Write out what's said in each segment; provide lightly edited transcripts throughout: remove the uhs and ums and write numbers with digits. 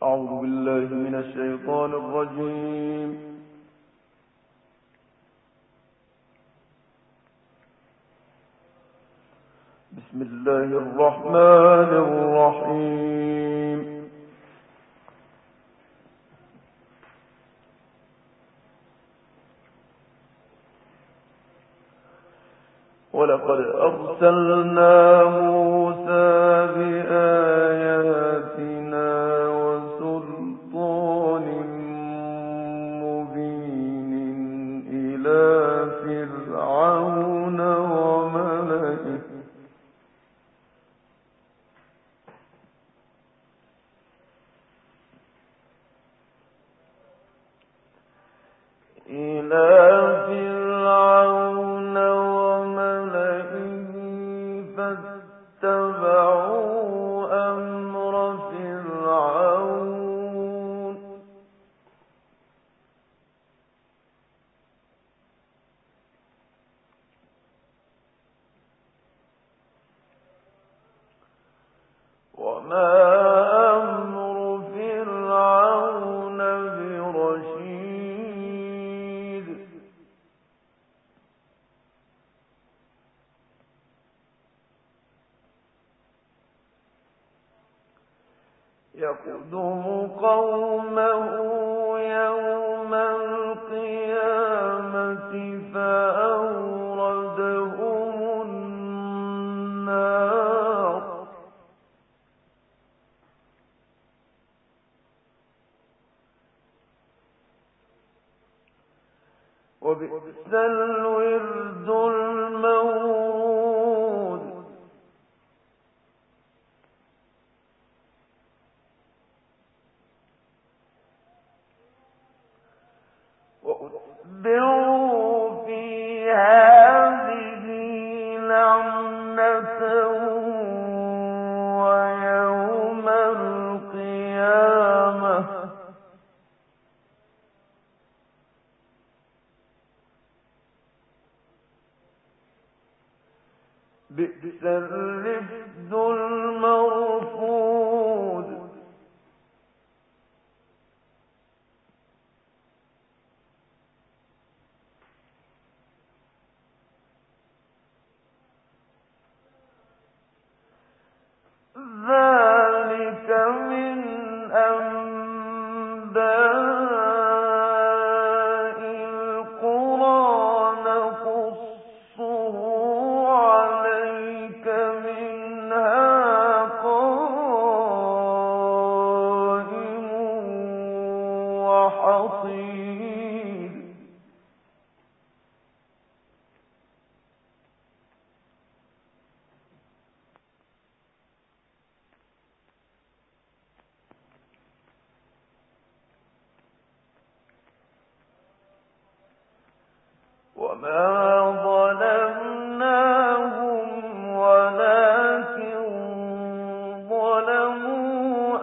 أعوذ بالله من الشيطان الرجيم. بسم الله الرحمن الرحيم. ولقد أرسلنا موسى بآياتنا وسلطان مبين إلى فرعون وملئه فاتبعوا أمر فرعون وما أمر فرعون برشيد يقدم قومه يوم القيامة فأوردهم النار وبئس الورد المورود وأتبعوا في هذه لعنة ويوم القيامة بئس الرفد المرفود ذلك من أنباء القرى نقصه عليك منها قائم وحصيد وما ظلمناهم ولكن ظلموا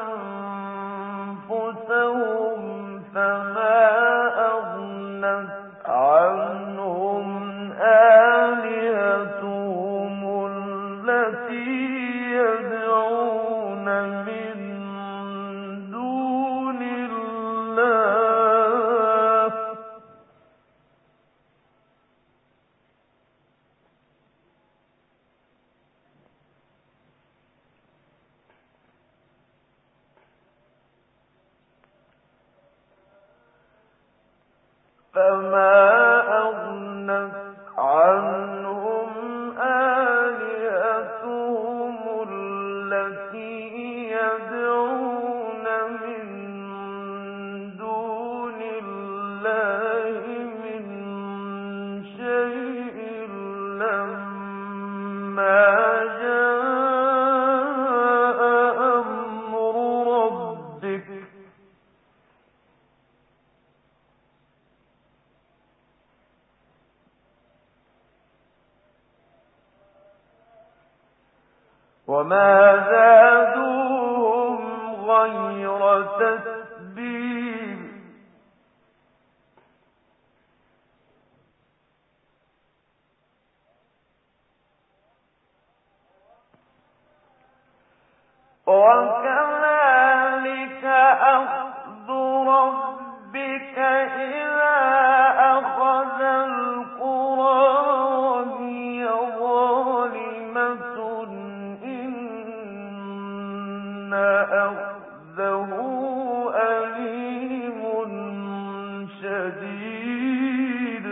أنفسهم فما أغنت عنهم آلهتهم التي يدعون من دون الله فما أغنت عنهم آلهتهم التي يدعون من دون الله من شيء لما جاء أمر ربك وما زادوهم غير تتبيب وكذلك أخذه أليم شديد.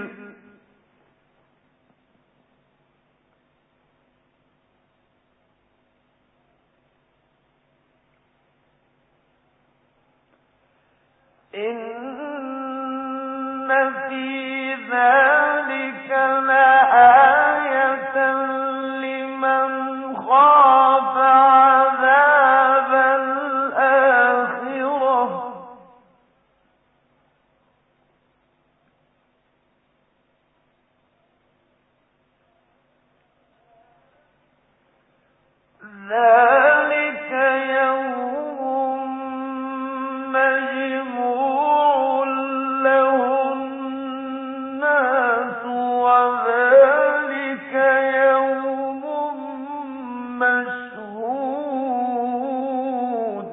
إن في ذلك لآية لمن خاف عذاب الآخرة. ذلك يوم مجموع له الناس وذلك يوم مشهود.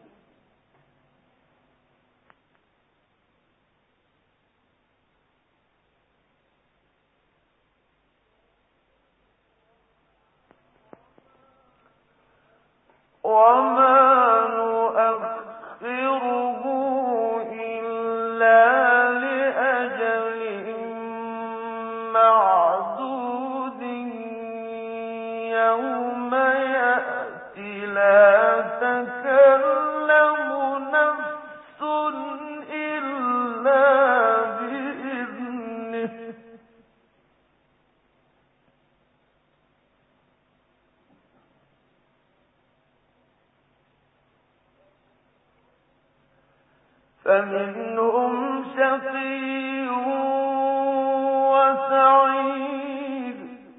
وما نؤخره إلا لأجل معدود يوم يأتي لا تكلم نفس إلا بإذنه. فمنهم شقي وسعيد.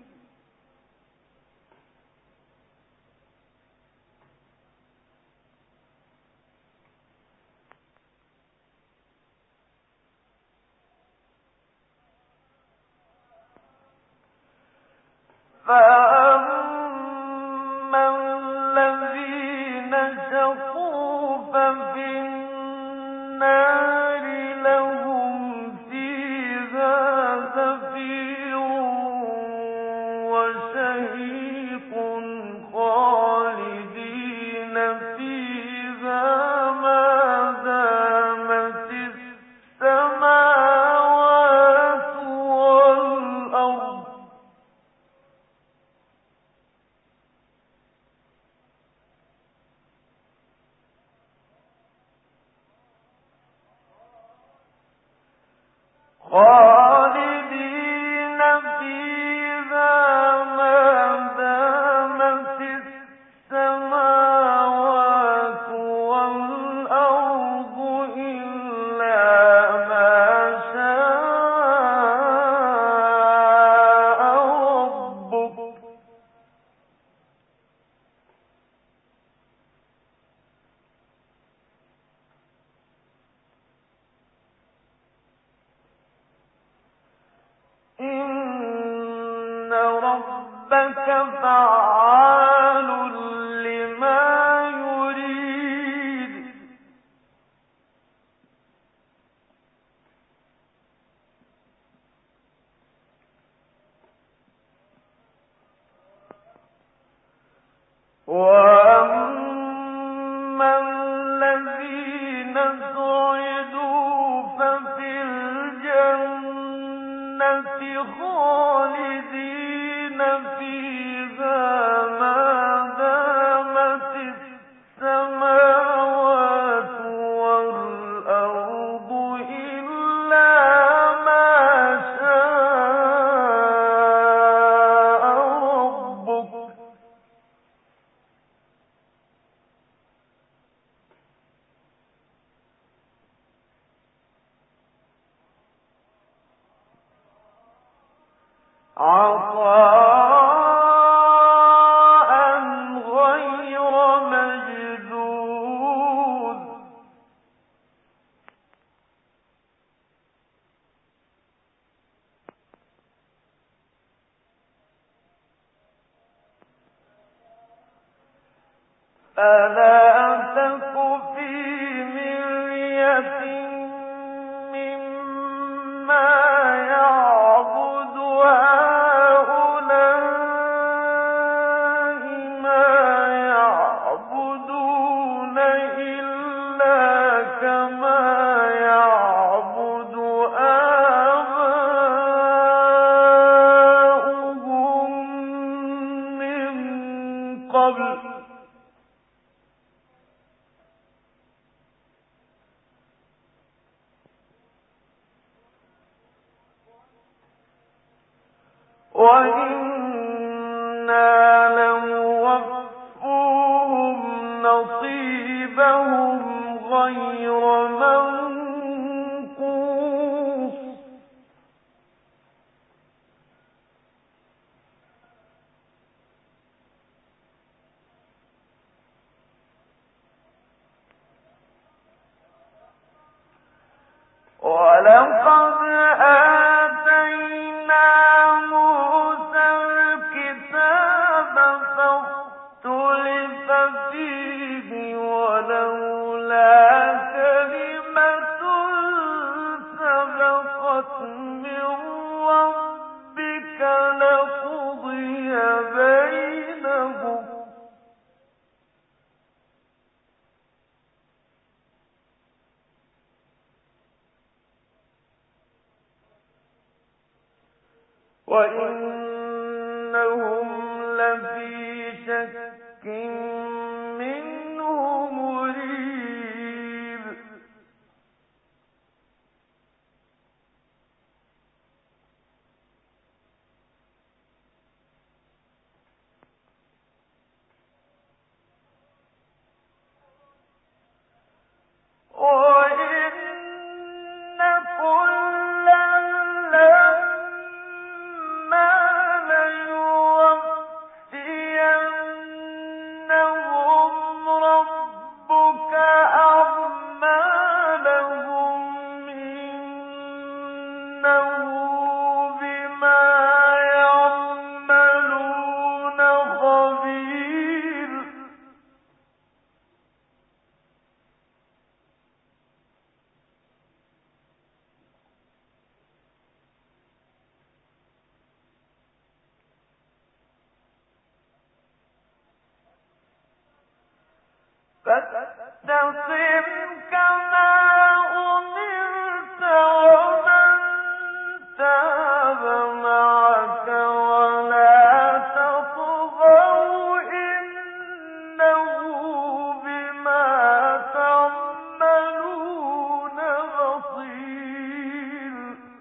فأما الذين شقوا ففي النار لهم فيها زفير وشهيق خالدين فيها ما دامت السماوات والأرض. خالدين فيها ما دامت السماوات والأرض إلا ما شاء ربك. إن ربك فعال لما يريد. وأما الذين سعدوا ففي الجنة خالدين فيها ما دامت السماوات والأرض إلا ما شاء ربك. عطاء غير مجذوذ. فلا تك في مرية مما يعبد هؤلاء ما يعبدون كما يعبد آباؤهم من قبل وَإِنَّا لَمُوَفُّوهُمْ نَصِيبَهُمْ غَيْرَ مَنقُوصٍ وَلَقَدْ آتَيْنَا مُوسَى الْكِتَابَ فَاخْتُلِفَ فِيهِ وَلَوْلَا كَلِمَةٌ سَبَقَتْ مِن رَّبِّكَ لَقُضِيَ بَيْنَهُمْ وَإِنَّهُمْ لَفِي شَكٍّ مِّنْهُ مُرِيبٍ وَإِنَّ كُلًّا لَّمَّا لَيُوَفِّيَنَّهُمْ رَبُّكَ أَعْمَالَهُمْ إِنَّهُ بِمَا يَعْمَلُونَ خَبِيرٌ فاستقم كما أمرت ومن تاب معك ولا تطغوا إنه بما تعملون بصير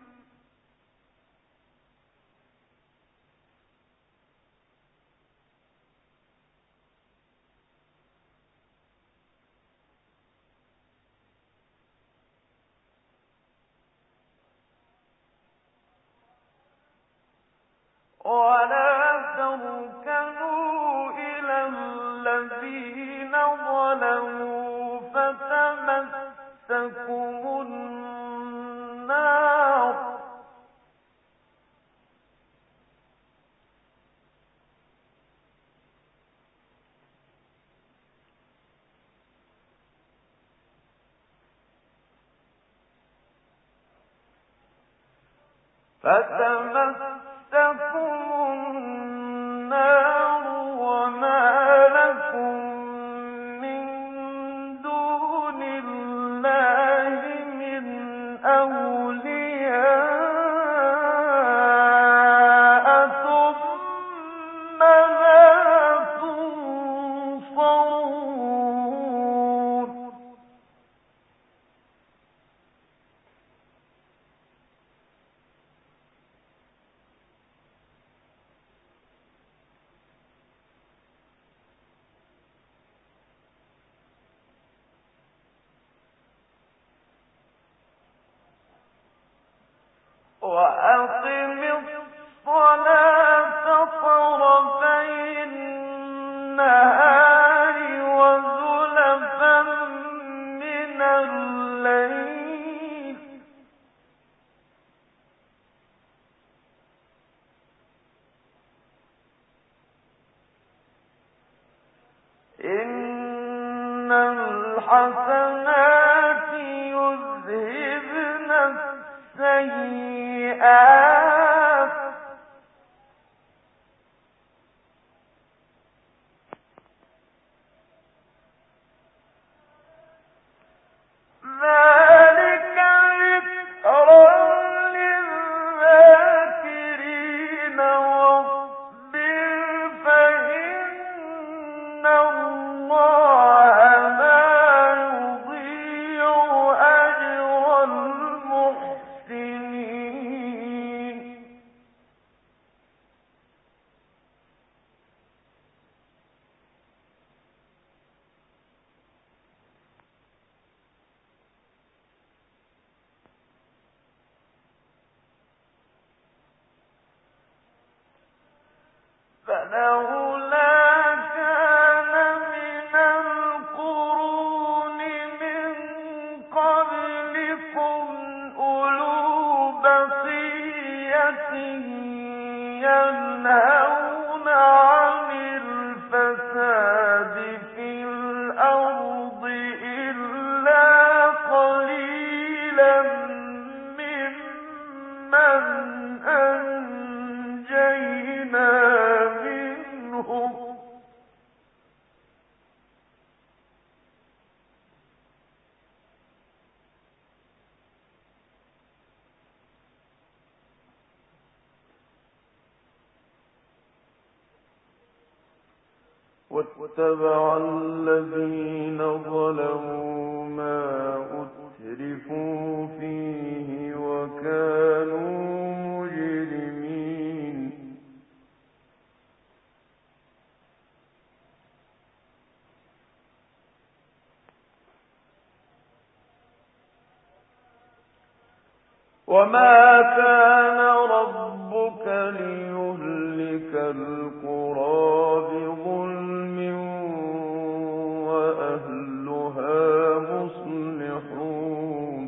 ولا تركنوا إلى الذين ظلموا فتمسكم النار وما لكم من دون الله من أولياء ثم لا تنصرون وأقم الصلاة طرفي النهار وزلفا من الليل إن الحسنات يذهبن السيئات واتبع الذين ظلموا ما أترفوا فيه وكانوا مجرمين. وما كان ربك ليهلك القرى بظلم وأهلها مصلحون.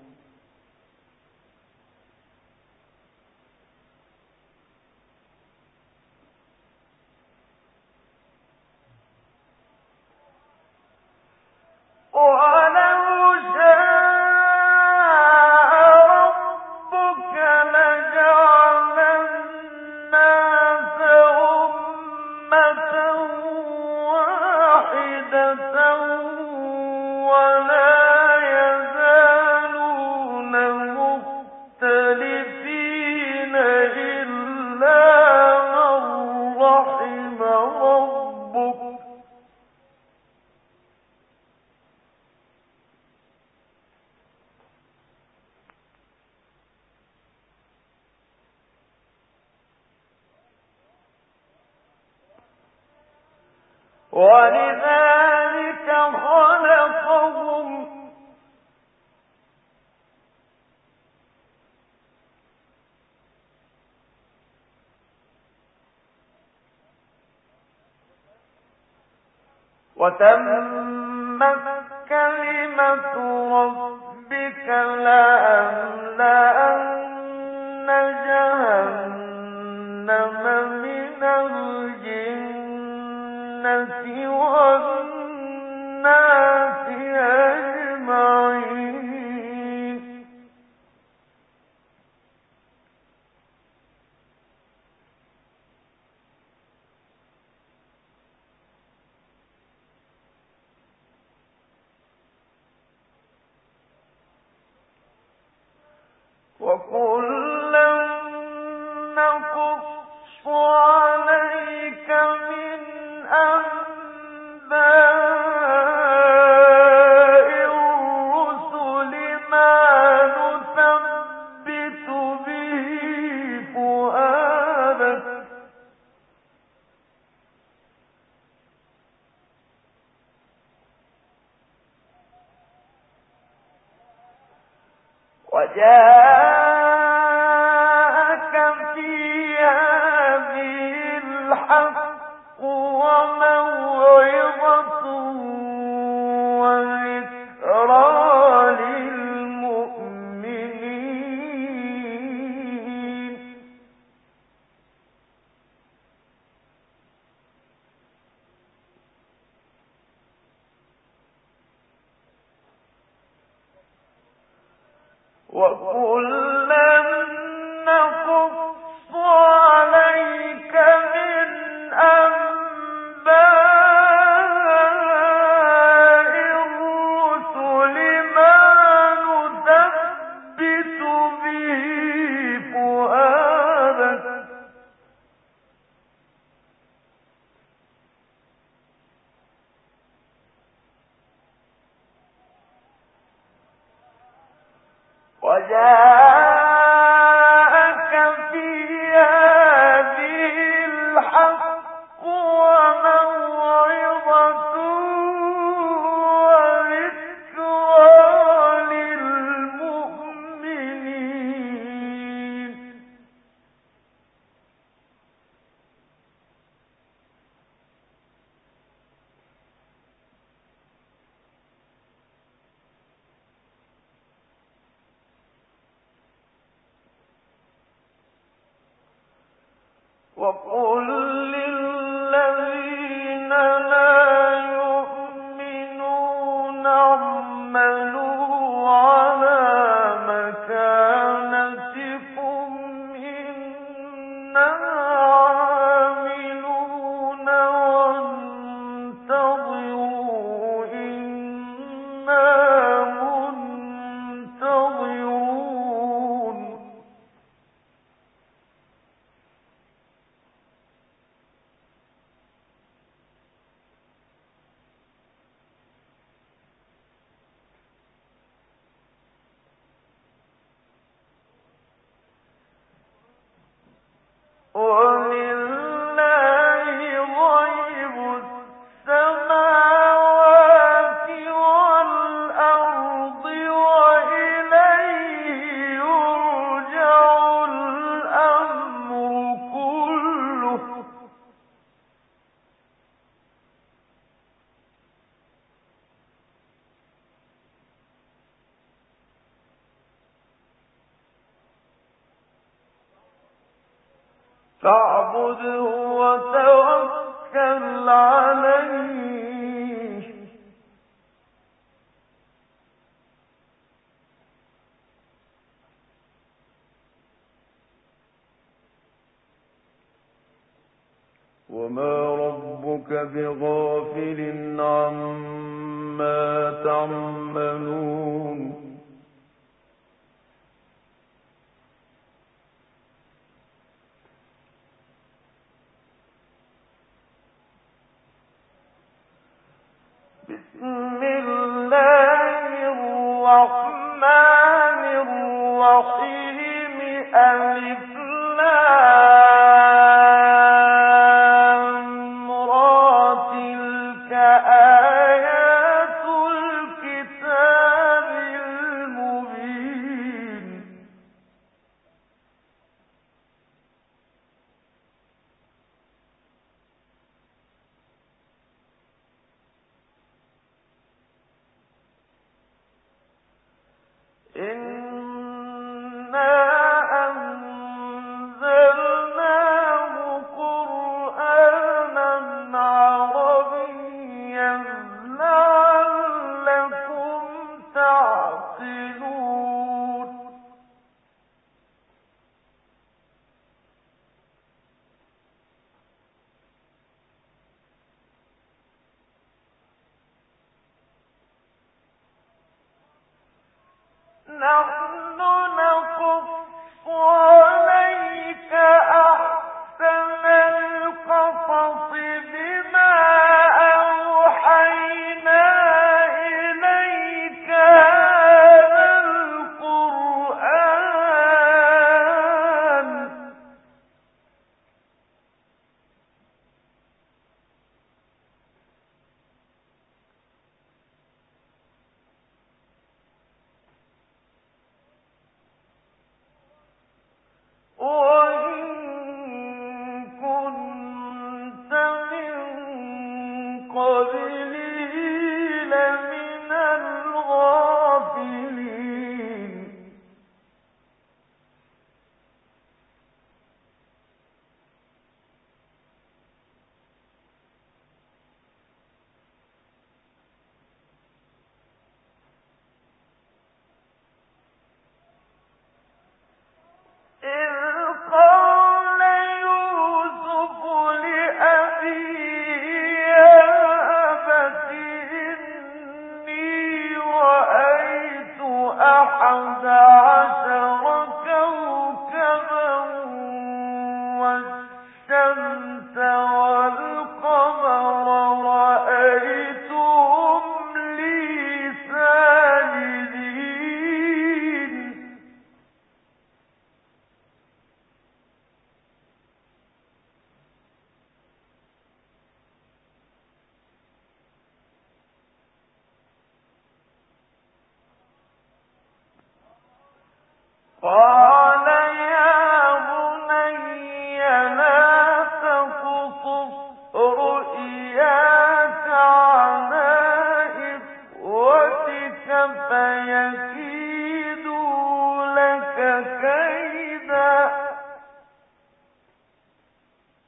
ولذلك خلقهم وتمت كلمة ربك لأملأن جهنم من الجنة والناس أجمعين. وكلا نقص عليك من أنباء الرسل ما نثبت به فؤادك وجاءك في هذه الحق وموعظة وذكرى للمؤمنين. وكلا نقص عليك من أنباء الرسل ما نثبت به فؤادك وجاءك في هذه الحق وموعظة وذكرى للمؤمنين. وقل للذين لا يؤمنون اعملوا على مكانتكم إنا عاملون وانتظروا إنا منتظرون ولله غيب السماوات والأرض وإليه يرجع الأمر كله فاعبده وتوكل عليه وما ربك بغافل عما تعملون بسم الله الرحمن الرحيم ألف لام را تلك آيات الكتاب المبين إنا أنزلناه قرآنا عربيا لعلكم تعقلون نحن نقص عليك أحسن القصص بما أوحينا إليك هذا القرآن وإن كنت من قبله لمن الغافلين إذ قال يوسف لأبيه يا أبت إني رأيت أحد عشر كوكبا والشمس والقمر رأيتهم لي ساجدين قال يا بني لا تقصص رؤياك على إخوتك فيكيدوا لك كيدا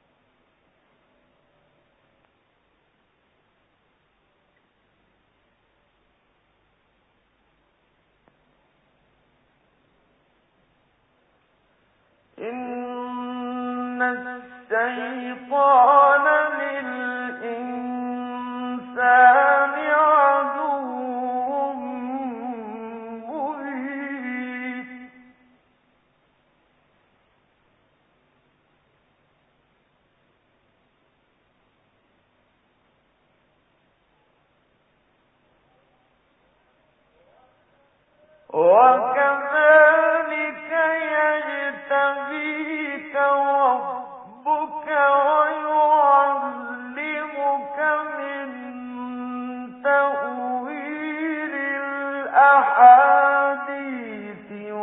الشيطان للإنسان عدو مبين وكذلك يجتبيك ربك ويعلمك من تأويل الأحاديث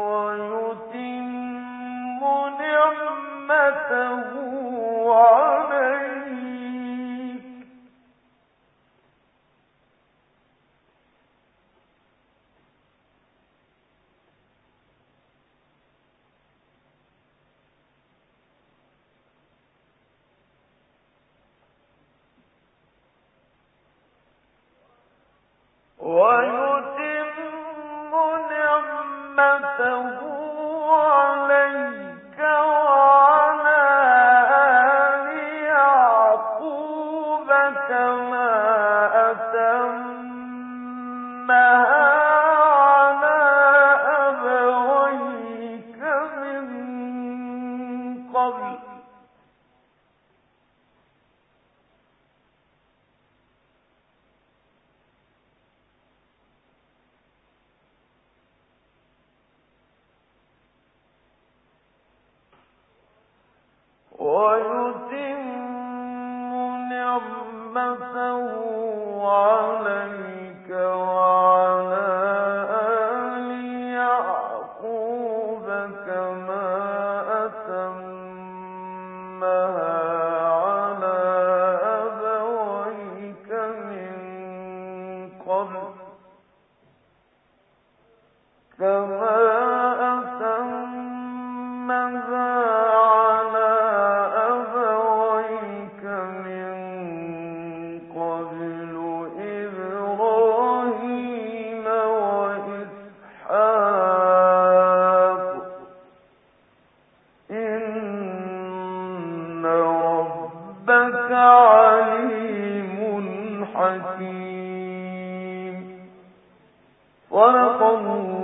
ويتم نعمته عليك وعلى آل يعقوب كما أتمها على أبويك من قبل ويتم نعمته عليك وعلى آل يعقوب كما أتمها على أبويك من قبل كما أتمها على أبويك من قبل إبراهيم وإسحاق إن ربك عليم حكيم. صدق الله